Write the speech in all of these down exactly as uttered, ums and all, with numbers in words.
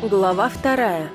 Глава вторая.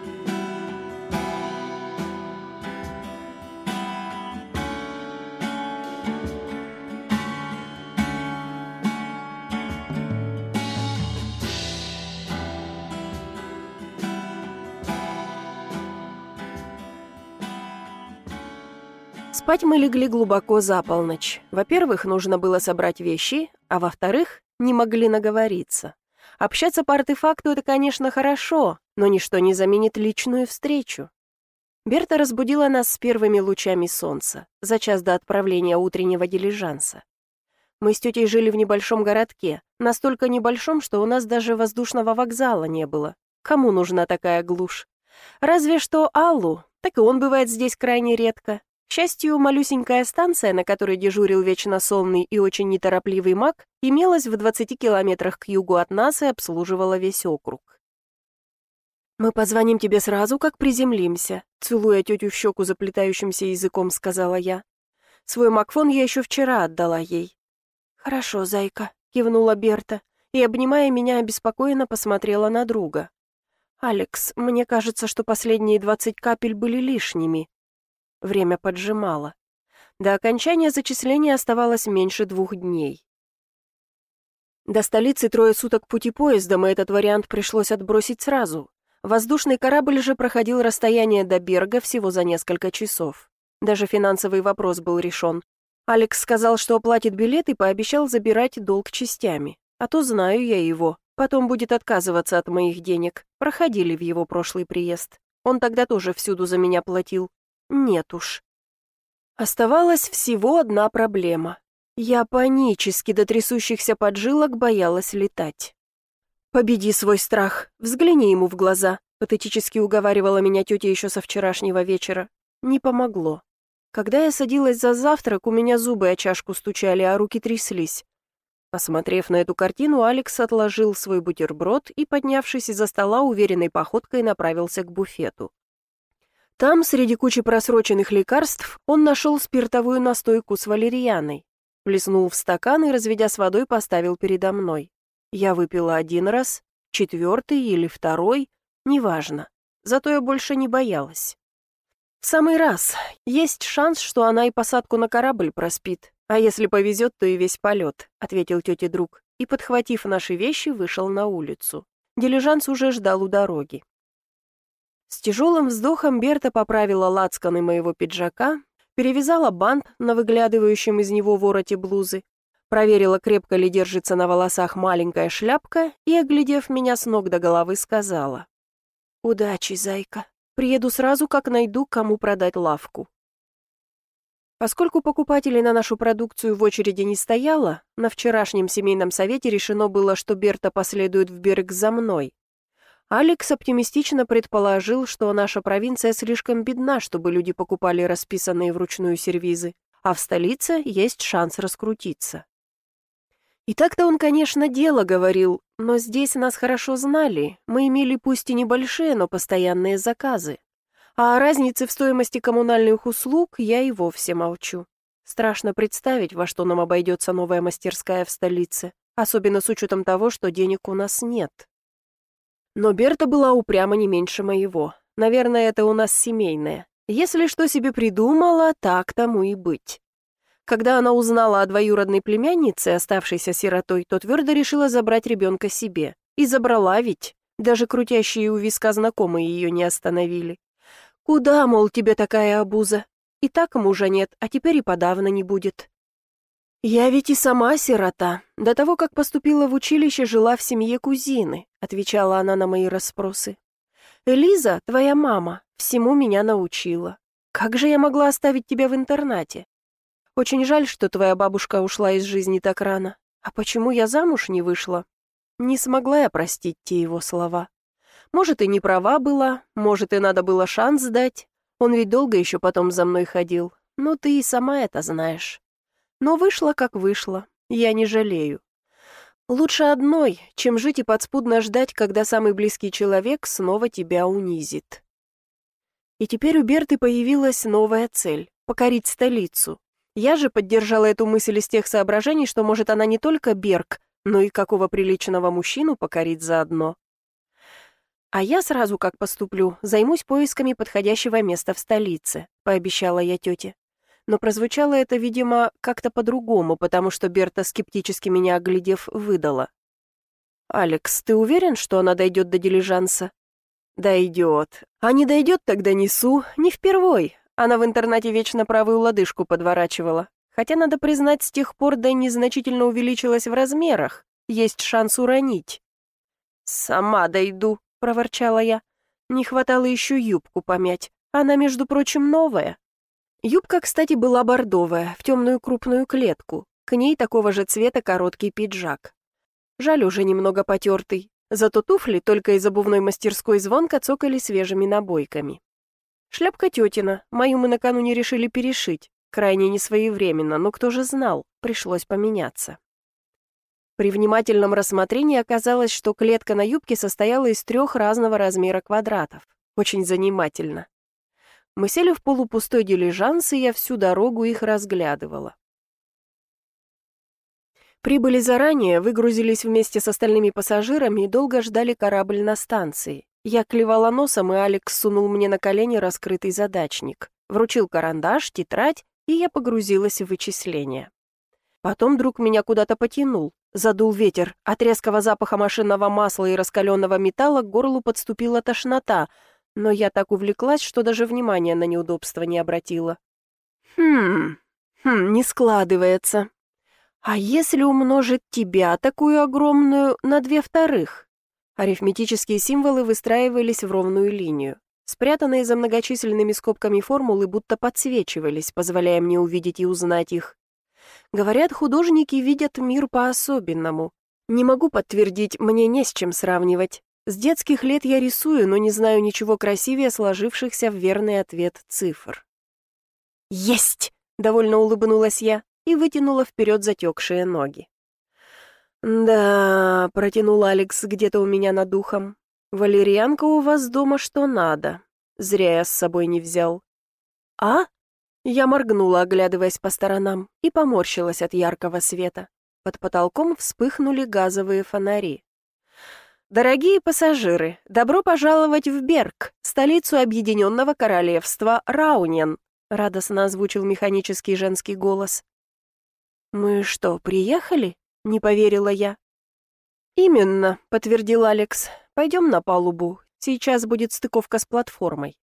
Спать мы легли глубоко за полночь. Во-первых, нужно было собрать вещи, а во-вторых, не могли наговориться. Общаться по артефакту — это, конечно, хорошо, но ничто не заменит личную встречу. Берта разбудила нас с первыми лучами солнца, за час до отправления утреннего дилижанса. Мы с тетей жили в небольшом городке, настолько небольшом, что у нас даже воздушного вокзала не было. Кому нужна такая глушь? Разве что Аллу, так и он бывает здесь крайне редко. К счастью, малюсенькая станция, на которой дежурил вечно сонный и очень неторопливый маг, имелась в двадцати километрах к югу от нас и обслуживала весь округ. «Мы позвоним тебе сразу, как приземлимся», целуя тетю в щеку заплетающимся языком, сказала я. Свой макфон я еще вчера отдала ей. «Хорошо, зайка», кивнула Берта и, обнимая меня, обеспокоенно посмотрела на друга. «Алекс, мне кажется, что последние двадцать капель были лишними». Время поджимало. До окончания зачисления оставалось меньше двух дней. До столицы трое суток пути поездом, и этот вариант пришлось отбросить сразу. Воздушный корабль же проходил расстояние до Берга всего за несколько часов. Даже финансовый вопрос был решен. Алекс сказал, что оплатит билет, и пообещал забирать долг частями. А то знаю я его. Потом будет отказываться от моих денег. Проходили в его прошлый приезд. Он тогда тоже всюду за меня платил. Нет уж. Оставалась всего одна проблема. Я панически до трясущихся поджилок боялась летать. «Победи свой страх, взгляни ему в глаза», патетически уговаривала меня тетя еще со вчерашнего вечера. Не помогло. Когда я садилась за завтрак, у меня зубы о чашку стучали, а руки тряслись. Посмотрев на эту картину, Алекс отложил свой бутерброд и, поднявшись из-за стола, уверенной походкой направился к буфету. Там, среди кучи просроченных лекарств, он нашел спиртовую настойку с валерианой. Плеснул в стакан и, разведя с водой, поставил передо мной. Я выпила один раз, четвертый или второй, неважно. Зато я больше не боялась. В самый раз. Есть шанс, что она и посадку на корабль проспит. А если повезет, то и весь полет, ответил тете друг. И, подхватив наши вещи, вышел на улицу. Дилижанс уже ждал у дороги. С тяжелым вздохом Берта поправила лацканы моего пиджака, перевязала бант на выглядывающем из него вороте блузы, проверила, крепко ли держится на волосах маленькая шляпка и, оглядев меня с ног до головы, сказала: «Удачи, зайка. Приеду сразу, как найду, кому продать лавку». Поскольку покупателей на нашу продукцию в очереди не стояло, на вчерашнем семейном совете решено было, что Берта последует в Берг за мной. Алекс оптимистично предположил, что наша провинция слишком бедна, чтобы люди покупали расписанные вручную сервизы, а в столице есть шанс раскрутиться. И так-то он, конечно, дело говорил, но здесь нас хорошо знали, мы имели пусть и небольшие, но постоянные заказы. А о разнице в стоимости коммунальных услуг я и вовсе молчу. Страшно представить, во что нам обойдется новая мастерская в столице, особенно с учетом того, что денег у нас нет. Но Берта была упряма не меньше моего. Наверное, это у нас семейное. Если что себе придумала, так тому и быть. Когда она узнала о двоюродной племяннице, оставшейся сиротой, то твердо решила забрать ребенка себе. И забрала ведь. Даже крутящие у виска знакомые ее не остановили. Куда, мол, тебе такая обуза? И так мужа нет, а теперь и подавно не будет. «Я ведь и сама сирота. До того, как поступила в училище, жила в семье кузины», отвечала она на мои расспросы. «Элиза, твоя мама, всему меня научила. Как же я могла оставить тебя в интернате? Очень жаль, что твоя бабушка ушла из жизни так рано. А почему я замуж не вышла?» Не смогла я простить те его слова. Может, и не права была, может, и надо было шанс дать. Он ведь долго еще потом за мной ходил. Ну, ты и сама это знаешь. Но вышло, как вышло. Я не жалею. Лучше одной, чем жить и подспудно ждать, когда самый близкий человек снова тебя унизит. И теперь у Берты появилась новая цель — покорить столицу. Я же поддержала эту мысль из тех соображений, что, может, она не только Берг, но и какого приличного мужчину покорить заодно. «А я сразу, как поступлю, займусь поисками подходящего места в столице», — пообещала я тете. Но прозвучало это, видимо, как-то по-другому, потому что Берта, скептически меня оглядев, выдала. «Алекс, ты уверен, что она дойдет до дилижанса?» «Дойдет. А не дойдет, тогда несу. Не впервой. Она в интернате вечно правую лодыжку подворачивала. Хотя, надо признать, с тех пор Дэнни значительно увеличилась в размерах. Есть шанс уронить». «Сама дойду», — проворчала я. Не хватало еще юбку помять. Она, между прочим, новая. Юбка, кстати, была бордовая, в темную крупную клетку. К ней такого же цвета короткий пиджак. Жаль, уже немного потертый. Зато туфли только из обувной мастерской звонко цокали свежими набойками. Шляпка тетина, мою мы накануне решили перешить. Крайне несвоевременно, но кто же знал, пришлось поменяться. При внимательном рассмотрении оказалось, что клетка на юбке состояла из трех разного размера квадратов. Очень занимательно. Мы сели в полупустой дилижанс, и я всю дорогу их разглядывала. Прибыли заранее, выгрузились вместе с остальными пассажирами и долго ждали корабль на станции. Я клевала носом, и Алекс сунул мне на колени раскрытый задачник. Вручил карандаш, тетрадь, и я погрузилась в вычисления. Потом друг меня куда-то потянул. Задул ветер. От резкого запаха машинного масла и раскаленного металла к горлу подступила тошнота, но я так увлеклась, что даже внимания на неудобства не обратила. Хм, хм, не складывается. А если умножить тебя, такую огромную, на две вторых? Арифметические символы выстраивались в ровную линию. Спрятанные за многочисленными скобками формулы будто подсвечивались, позволяя мне увидеть и узнать их. Говорят, художники видят мир по-особенному. Не могу подтвердить, мне не с чем сравнивать. С детских лет я рисую, но не знаю ничего красивее сложившихся в верный ответ цифр. «Есть!» — довольно улыбнулась я и вытянула вперед затекшие ноги. «Да», — протянул Алекс где-то у меня над ухом, — «валерьянка у вас дома что надо. Зря я с собой не взял». «А?» Я моргнула, оглядываясь по сторонам, и поморщилась от яркого света. Под потолком вспыхнули газовые фонари. «Дорогие пассажиры, добро пожаловать в Берг, столицу Объединенного Королевства Раунен», радостно озвучил механический женский голос. «Мы что, приехали?» — не поверила я. «Именно», — подтвердил Алекс. «Пойдем на палубу, сейчас будет стыковка с платформой».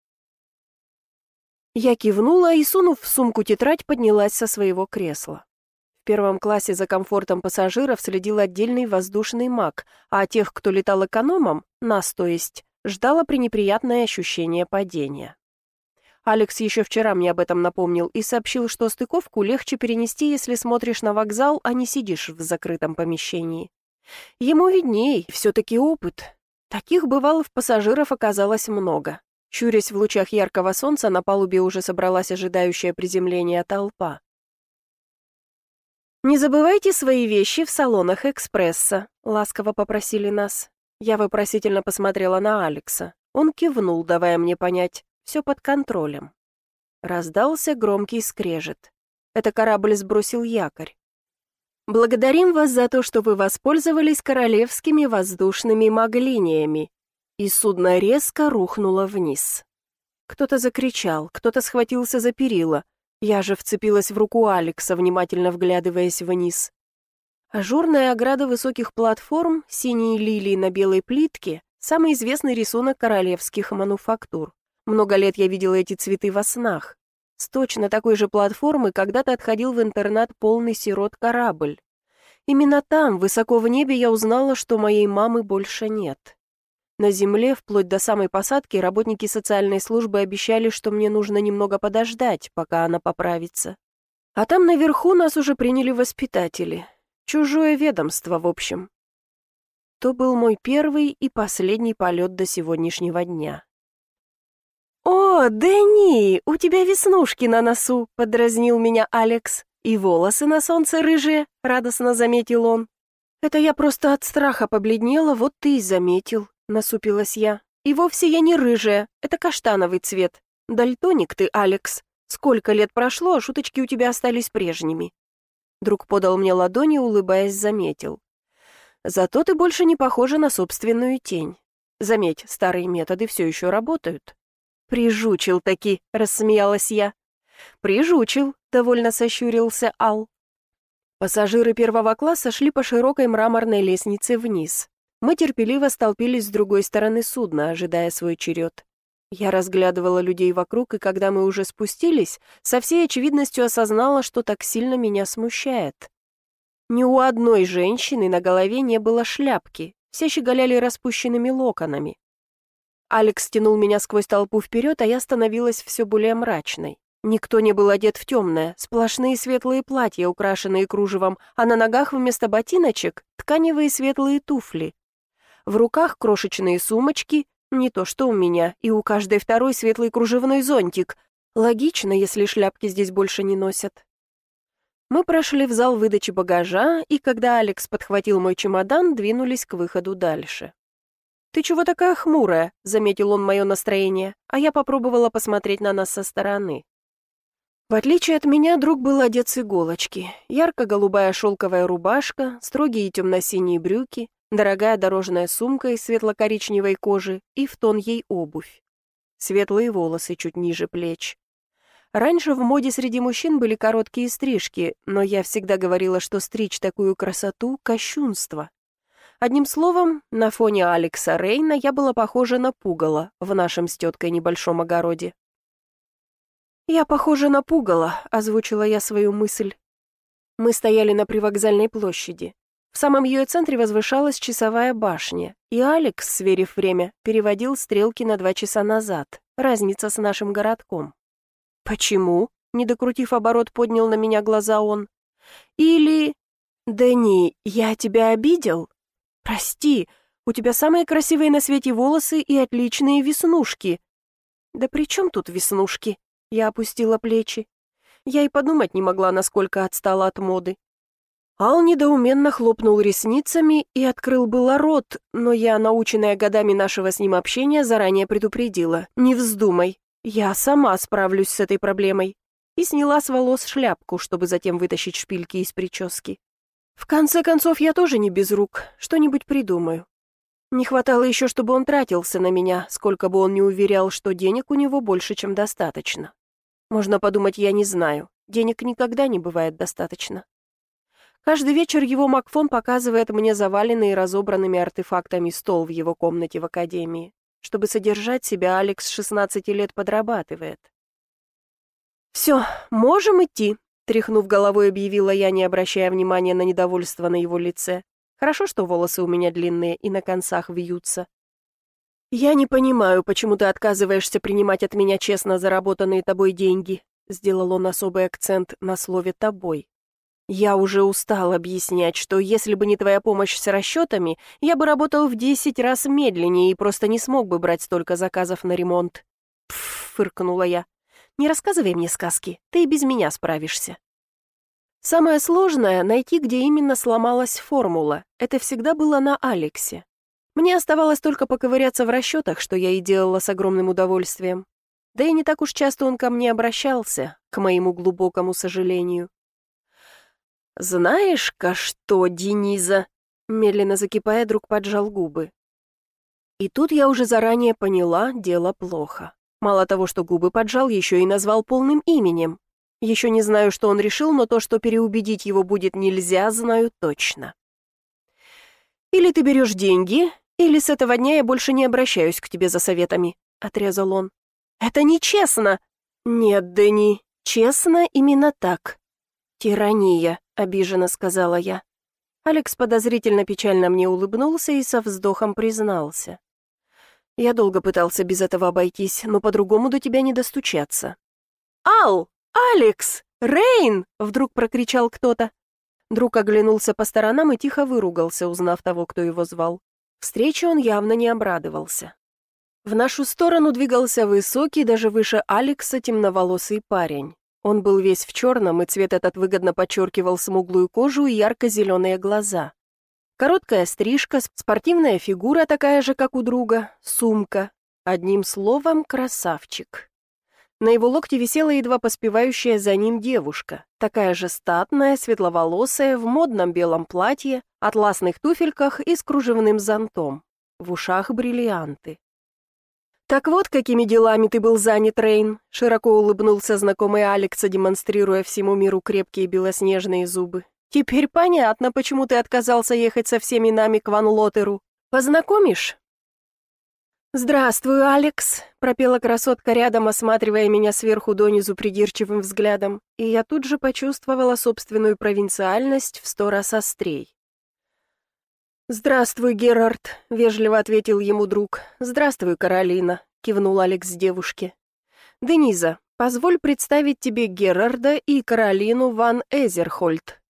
Я кивнула и, сунув в сумку тетрадь, поднялась со своего кресла. В первом классе за комфортом пассажиров следил отдельный воздушный маг, а тех, кто летал экономом, нас, то есть, ждало пренеприятное ощущение падения. Алекс еще вчера мне об этом напомнил и сообщил, что стыковку легче перенести, если смотришь на вокзал, а не сидишь в закрытом помещении. Ему видней, все-таки опыт. Таких бывалых пассажиров оказалось много. Щурясь в лучах яркого солнца, на палубе уже собралась ожидающая приземления толпа. «Не забывайте свои вещи в салонах экспресса», — ласково попросили нас. Я вопросительно посмотрела на Алекса. Он кивнул, давая мне понять, все под контролем. Раздался громкий скрежет. Это корабль сбросил якорь. «Благодарим вас за то, что вы воспользовались королевскими воздушными маглиниями». И судно резко рухнуло вниз. Кто-то закричал, кто-то схватился за перила. Я же вцепилась в руку Алекса, внимательно вглядываясь вниз. Ажурная ограда высоких платформ, синие лилии на белой плитке — самый известный рисунок королевских мануфактур. Много лет я видела эти цветы во снах. С точно такой же платформы когда-то отходил в интернат полный сирот корабль. Именно там, высоко в небе, я узнала, что моей мамы больше нет. На земле, вплоть до самой посадки, работники социальной службы обещали, что мне нужно немного подождать, пока она поправится. А там наверху нас уже приняли воспитатели. Чужое ведомство, в общем. То был мой первый и последний полет до сегодняшнего дня. «О, Дэнни, у тебя веснушки на носу», — подразнил меня Алекс. «И волосы на солнце рыжие», — радостно заметил он. «Это я просто от страха побледнела, вот ты и заметил», — насупилась я. «И вовсе я не рыжая, это каштановый цвет. Дальтоник ты, Алекс. Сколько лет прошло, а шуточки у тебя остались прежними». Друг подал мне ладони, улыбаясь, заметил. «Зато ты больше не похожа на собственную тень. Заметь, старые методы все еще работают». «Прижучил таки», — рассмеялась я. «Прижучил», — довольно сощурился Ал. Пассажиры первого класса шли по широкой мраморной лестнице вниз. Мы терпеливо столпились с другой стороны судна, ожидая свой черед. Я разглядывала людей вокруг, и когда мы уже спустились, со всей очевидностью осознала, что так сильно меня смущает. Ни у одной женщины на голове не было шляпки, все щеголяли распущенными локонами. Алекс тянул меня сквозь толпу вперед, а я становилась все более мрачной. Никто не был одет в темное, сплошные светлые платья, украшенные кружевом, а на ногах вместо ботиночек тканевые светлые туфли. В руках крошечные сумочки, не то что у меня, и у каждой второй светлый кружевной зонтик. Логично, если шляпки здесь больше не носят. Мы прошли в зал выдачи багажа, и когда Алекс подхватил мой чемодан, двинулись к выходу дальше. «Ты чего такая хмурая?» — заметил он мое настроение, а я попробовала посмотреть на нас со стороны. В отличие от меня, друг был одет с иголочки. Ярко-голубая шелковая рубашка, строгие темно-синие брюки, дорогая дорожная сумка из светло-коричневой кожи и в тон ей обувь. Светлые волосы чуть ниже плеч. Раньше в моде среди мужчин были короткие стрижки, но я всегда говорила, что стричь такую красоту — кощунство. Одним словом, на фоне Алекса Рейна я была похожа на пугало в нашем с теткой небольшом огороде. «Я похожа на пугало», — озвучила я свою мысль. Мы стояли на привокзальной площади. В самом ее центре возвышалась часовая башня, и Алекс, сверив время, переводил стрелки на два часа назад. Разница с нашим городком. «Почему?» — не докрутив оборот, поднял на меня глаза он. «Или... Дэнни, я тебя обидел? Прости, у тебя самые красивые на свете волосы и отличные веснушки». «Да при чем тут веснушки?» Я опустила плечи. Я и подумать не могла, насколько отстала от моды. Ал недоуменно хлопнул ресницами и открыл было рот, но я, наученная годами нашего с ним общения, заранее предупредила. «Не вздумай, я сама справлюсь с этой проблемой». И сняла с волос шляпку, чтобы затем вытащить шпильки из прически. В конце концов, я тоже не без рук, что-нибудь придумаю. Не хватало еще, чтобы он тратился на меня, сколько бы он ни уверял, что денег у него больше, чем достаточно. Можно подумать, я не знаю. Денег никогда не бывает достаточно. Каждый вечер его Макфон показывает мне заваленный разобранными артефактами стол в его комнате в академии. Чтобы содержать себя, Алекс с шестнадцати лет подрабатывает. «Все, можем идти», — тряхнув головой, объявила я, не обращая внимания на недовольство на его лице. «Хорошо, что волосы у меня длинные и на концах вьются». «Я не понимаю, почему ты отказываешься принимать от меня честно заработанные тобой деньги», — сделал он особый акцент на слове «тобой». «Я уже устал объяснять, что если бы не твоя помощь с расчетами, я бы работал в десять раз медленнее и просто не смог бы брать столько заказов на ремонт». «Пф», — фыркнула я, — «не рассказывай мне сказки, ты и без меня справишься». Самое сложное — найти, где именно сломалась формула. Это всегда было на Алексе. Мне оставалось только поковыряться в расчетах, что я и делала с огромным удовольствием. Да и не так уж часто он ко мне обращался, к моему глубокому сожалению. «Знаешь-ка что, Дениза?» Медленно закипая, друг поджал губы. И тут я уже заранее поняла, дело плохо. Мало того, что губы поджал, еще и назвал полным именем. Еще не знаю, что он решил, но то, что переубедить его будет нельзя, знаю точно. «Или ты берешь деньги, или с этого дня я больше не обращаюсь к тебе за советами», — отрезал он. «Это нечестно!» «Нет, Дэнни, честно именно так». «Тирания», — обиженно сказала я. Алекс подозрительно печально мне улыбнулся и со вздохом признался. «Я долго пытался без этого обойтись, но по-другому до тебя не достучаться». «Ал! Алекс! Рейн!» — вдруг прокричал кто-то. Друг оглянулся по сторонам и тихо выругался, узнав того, кто его звал. Встрече он явно не обрадовался. В нашу сторону двигался высокий, даже выше Алекса, темноволосый парень. Он был весь в черном, и цвет этот выгодно подчеркивал смуглую кожу и ярко-зеленые глаза. Короткая стрижка, спортивная фигура такая же, как у друга, сумка. Одним словом, красавчик. На его локте висела едва поспевающая за ним девушка, такая же статная, светловолосая, в модном белом платье, атласных туфельках и с кружевным зонтом. в ушах бриллианты. «Так вот, какими делами ты был занят, Рейн», — широко улыбнулся знакомый Алекса, демонстрируя всему миру крепкие белоснежные зубы. «Теперь понятно, почему ты отказался ехать со всеми нами к Ван Лотеру. Познакомишь?» «Здравствуй, Алекс», — пропела красотка рядом, осматривая меня сверху донизу придирчивым взглядом, и я тут же почувствовала собственную провинциальность в сто раз острей. «Здравствуй, Герард», — вежливо ответил ему друг. «Здравствуй, Каролина», — кивнул Алекс девушке. «Дениза, позволь представить тебе Герарда и Каролину ван Эзерхольд».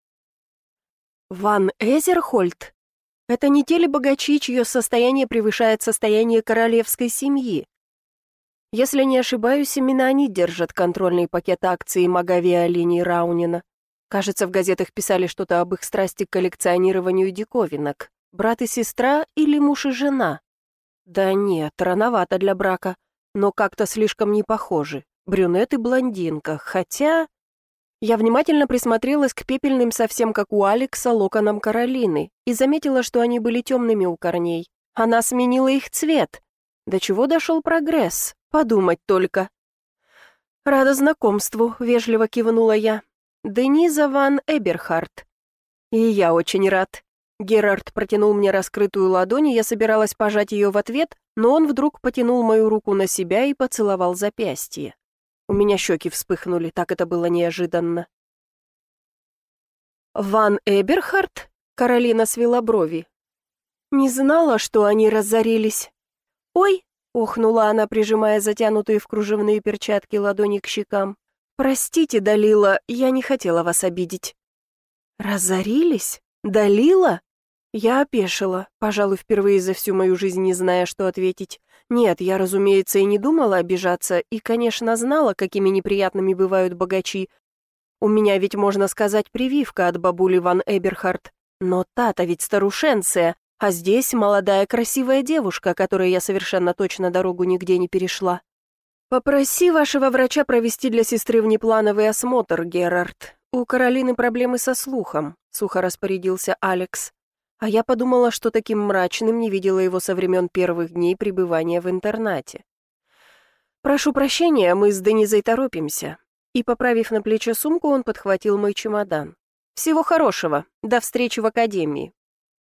«Ван Эзерхольд? Это не те ли богачи, чье состояние превышает состояние королевской семьи? Если не ошибаюсь, именно они держат контрольный пакет акций Магавиалини Раунина. Кажется, в газетах писали что-то об их страсти к коллекционированию диковинок. Брат и сестра или муж и жена? Да нет, рановато для брака, но как-то слишком не похожи. Брюнет и блондинка, хотя... Я внимательно присмотрелась к пепельным, совсем как у Алекса, локонам Каролины и заметила, что они были темными у корней. Она сменила их цвет. До чего дошел прогресс? Подумать только. «Рада знакомству», — вежливо кивнула я. «Дениза ван Эберхард». «И я очень рад». Герард протянул мне раскрытую ладонь, и я собиралась пожать ее в ответ, но он вдруг потянул мою руку на себя и поцеловал запястье. У меня щеки вспыхнули, так это было неожиданно. «Ван Эберхард?» — Каролина свела брови. «Не знала, что они разорились». «Ой!» — охнула она, прижимая затянутые в кружевные перчатки ладони к щекам. «Простите, Далила, я не хотела вас обидеть». «Разорились? Далила?» Я опешила, пожалуй, впервые за всю мою жизнь не зная, что ответить. Нет, я, разумеется, и не думала обижаться, и, конечно, знала, какими неприятными бывают богачи. У меня ведь, можно сказать, прививка от бабули ван Эберхард. Но та-то ведь старушенция, а здесь молодая красивая девушка, которой я совершенно точно дорогу нигде не перешла. «Попроси вашего врача провести для сестры внеплановый осмотр, Герард. У Каролины проблемы со слухом», — сухо распорядился Алекс. А я подумала, что таким мрачным не видела его со времен первых дней пребывания в интернате. «Прошу прощения, мы с Денизой торопимся». И, поправив на плечо сумку, он подхватил мой чемодан. «Всего хорошего. До встречи в академии».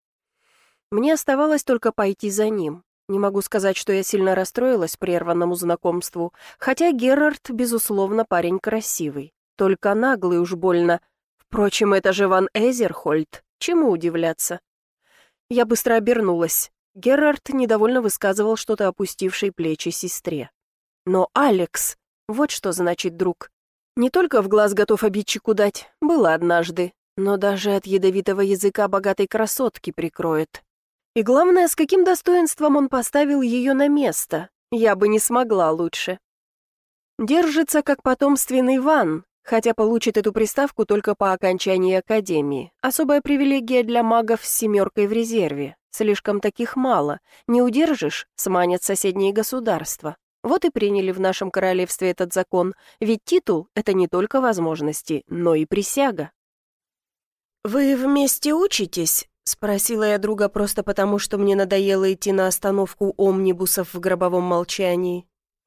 Мне оставалось только пойти за ним. Не могу сказать, что я сильно расстроилась прерванному знакомству, хотя Герард, безусловно, парень красивый. Только наглый уж больно. Впрочем, это же ван Эзерхольд. Чему удивляться? Я быстро обернулась. Герард недовольно высказывал что-то опустившей плечи сестре. Но Алекс, вот что значит друг. Не только в глаз готов обидчику дать, было однажды, но даже от ядовитого языка богатой красотки прикроет. И главное, с каким достоинством он поставил ее на место. Я бы не смогла лучше. Держится как потомственный Ван, хотя получит эту приставку только по окончании академии. Особая привилегия для магов с семеркой в резерве. Слишком таких мало. Не удержишь — сманят соседние государства. Вот и приняли в нашем королевстве этот закон, ведь титул — это не только возможности, но и присяга. «Вы вместе учитесь?» — спросила я друга просто потому, что мне надоело идти на остановку омнибусов в гробовом молчании.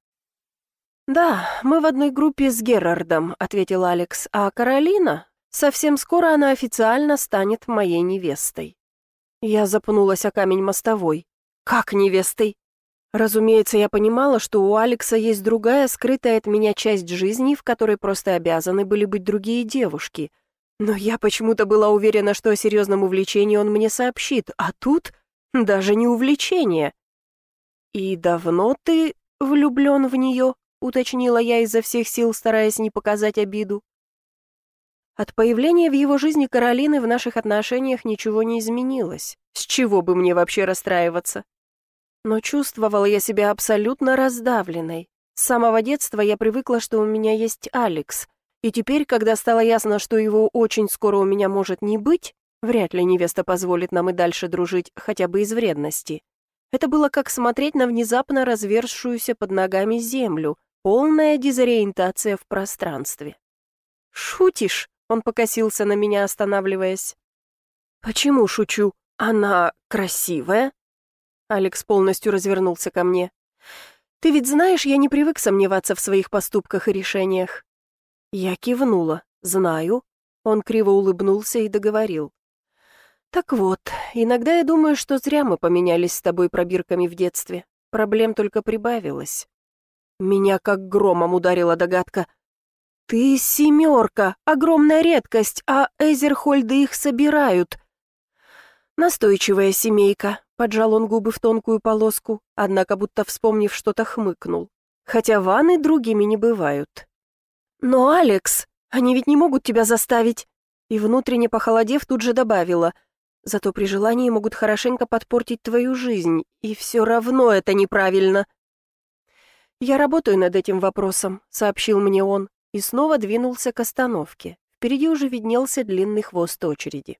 «Да, мы в одной группе с Герардом», — ответил Алекс, «а Каролина? Совсем скоро она официально станет моей невестой». Я запнулась о камень мостовой. «Как невестой?» Разумеется, я понимала, что у Алекса есть другая, скрытая от меня часть жизни, в которой просто обязаны были быть другие девушки. Но я почему-то была уверена, что о серьезном увлечении он мне сообщит, а тут даже не увлечение. «И давно ты влюблен в нее?» — уточнила я изо всех сил, стараясь не показать обиду. От появления в его жизни Каролины в наших отношениях ничего не изменилось. С чего бы мне вообще расстраиваться? Но чувствовала я себя абсолютно раздавленной. С самого детства я привыкла, что у меня есть Алекс. И теперь, когда стало ясно, что его очень скоро у меня может не быть, вряд ли невеста позволит нам и дальше дружить, хотя бы из вредности. Это было как смотреть на внезапно разверзшуюся под ногами землю, полная дезориентация в пространстве. «Шутишь?» — он покосился на меня, останавливаясь. «Почему шучу? Она красивая?» Алекс полностью развернулся ко мне. «Ты ведь знаешь, я не привык сомневаться в своих поступках и решениях». Я кивнула. «Знаю». Он криво улыбнулся и договорил. «Так вот, иногда я думаю, что зря мы поменялись с тобой пробирками в детстве. Проблем только прибавилось». Меня как громом ударила догадка. «Ты семерка, огромная редкость, а Эзерхольды их собирают». «Настойчивая семейка», — поджал он губы в тонкую полоску, однако будто вспомнив что-то хмыкнул. «Хотя ванны другими не бывают». «Но, Алекс, они ведь не могут тебя заставить». И внутренне похолодев, тут же добавила. «Зато при желании могут хорошенько подпортить твою жизнь, и все равно это неправильно». «Я работаю над этим вопросом», — сообщил мне он, и снова двинулся к остановке. Впереди уже виднелся длинный хвост очереди.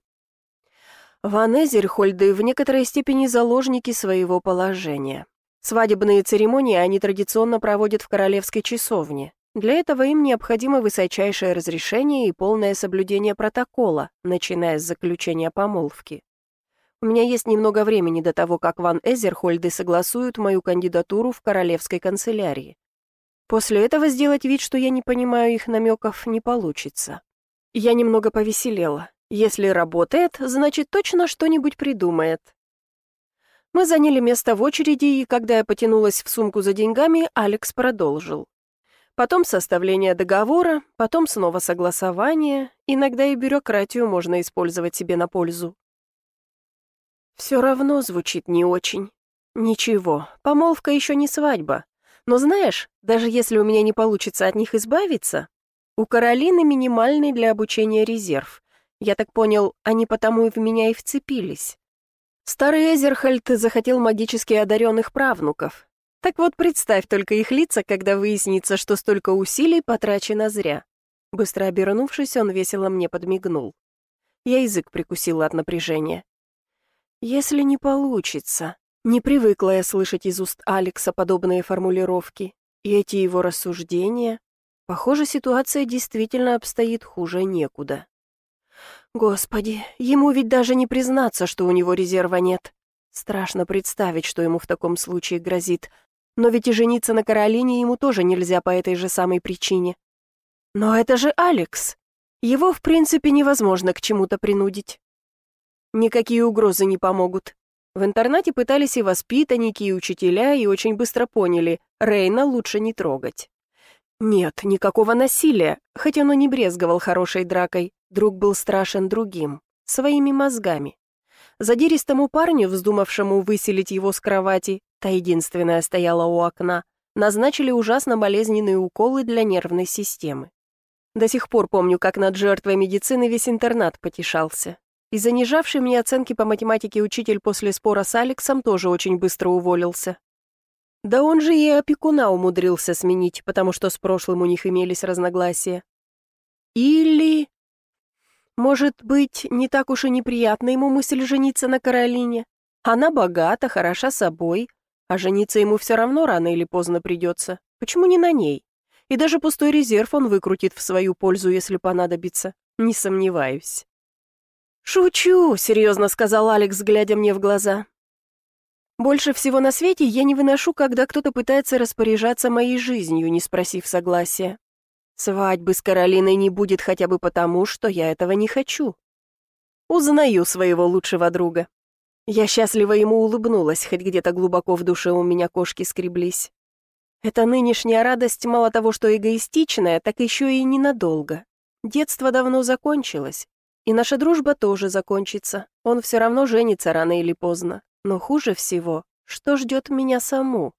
Ван Эзерхольды в некоторой степени заложники своего положения. Свадебные церемонии они традиционно проводят в королевской часовне. Для этого им необходимо высочайшее разрешение и полное соблюдение протокола, начиная с заключения помолвки. У меня есть немного времени до того, как Ван Эзерхольды согласуют мою кандидатуру в королевской канцелярии. После этого сделать вид, что я не понимаю их намеков, не получится. Я немного повеселела. Если работает, значит, точно что-нибудь придумает. Мы заняли место в очереди, и когда я потянулась в сумку за деньгами, Алекс продолжил. Потом составление договора, потом снова согласование, иногда и бюрократию можно использовать себе на пользу. Все равно звучит не очень. Ничего, помолвка еще не свадьба. Но знаешь, даже если у меня не получится от них избавиться, у Каролины минимальный для обучения резерв. Я так понял, они потому и в меня и вцепились. Старый Эзерхольд захотел магически одаренных правнуков. Так вот, представь только их лица, когда выяснится, что столько усилий потрачено зря. Быстро обернувшись, он весело мне подмигнул. Я язык прикусила от напряжения. «Если не получится...» Не привыкла я слышать из уст Алекса подобные формулировки. И эти его рассуждения... Похоже, ситуация действительно обстоит хуже некуда. Господи, ему ведь даже не признаться, что у него резерва нет. Страшно представить, что ему в таком случае грозит. Но ведь и жениться на Каролине ему тоже нельзя по этой же самой причине. Но это же Алекс. Его, в принципе, невозможно к чему-то принудить. Никакие угрозы не помогут. В интернате пытались и воспитанники, и учителя, и очень быстро поняли, Рейна лучше не трогать. Нет, никакого насилия, хоть он и не брезговал хорошей дракой, друг был страшен другим, своими мозгами. Задиристому парню, вздумавшему выселить его с кровати, та единственная стояла у окна, назначили ужасно болезненные уколы для нервной системы. До сих пор помню, как над жертвой медицины весь интернат потешался. И занижавший мне оценки по математике учитель после спора с Алексом тоже очень быстро уволился. Да он же и опекуна умудрился сменить, потому что с прошлым у них имелись разногласия. Или... Может быть, не так уж и неприятна ему мысль жениться на Каролине? Она богата, хороша собой, а жениться ему все равно рано или поздно придется. Почему не на ней? И даже пустой резерв он выкрутит в свою пользу, если понадобится. Не сомневаюсь. «Шучу», — серьезно сказал Алекс, глядя мне в глаза. «Больше всего на свете я не выношу, когда кто-то пытается распоряжаться моей жизнью, не спросив согласия. Свадьбы с Каролиной не будет хотя бы потому, что я этого не хочу. Узнаю своего лучшего друга». Я счастливо ему улыбнулась, хоть где-то глубоко в душе у меня кошки скреблись. Эта нынешняя радость мало того, что эгоистичная, так еще и ненадолго. Детство давно закончилось. И наша дружба тоже закончится. Он все равно женится рано или поздно. Но хуже всего, что ждет меня саму.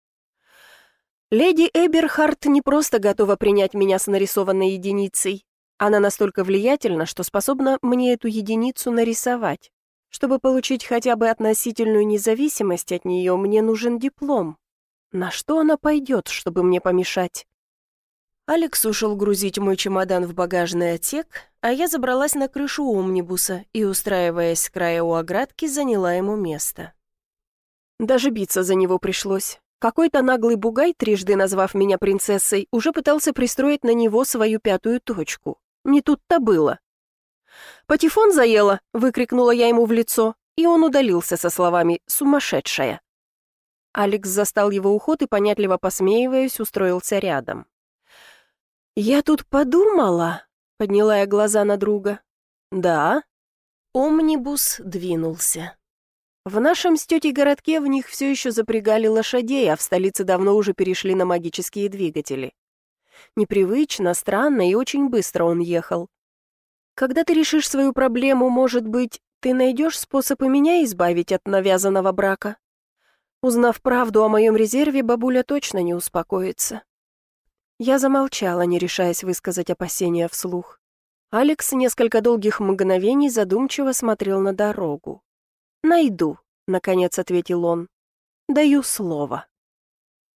Леди Эберхард не просто готова принять меня с нарисованной единицей. Она настолько влиятельна, что способна мне эту единицу нарисовать. Чтобы получить хотя бы относительную независимость от нее, мне нужен диплом. На что она пойдет, чтобы мне помешать? Алекс ушел грузить мой чемодан в багажный отсек, а я забралась на крышу омнибуса и, устраиваясь с края у оградки, заняла ему место. Даже биться за него пришлось. Какой-то наглый бугай, трижды назвав меня принцессой, уже пытался пристроить на него свою пятую точку. Не тут-то было. «Патефон заела!» — выкрикнула я ему в лицо. и он удалился со словами «сумасшедшая». Алекс застал его уход и, понятливо посмеиваясь, устроился рядом. «Я тут подумала», — подняла я глаза на друга. «Да?» Омнибус двинулся. В нашем с тетей городке в них все еще запрягали лошадей, а в столице давно уже перешли на магические двигатели. Непривычно, странно и очень быстро он ехал. «Когда ты решишь свою проблему, может быть, ты найдешь способ и меня избавить от навязанного брака?» Узнав правду о моем резерве, бабуля точно не успокоится. Я замолчала, не решаясь высказать опасения вслух. Алекс несколько долгих мгновений задумчиво смотрел на дорогу. «Найду», — наконец ответил он. «Даю слово».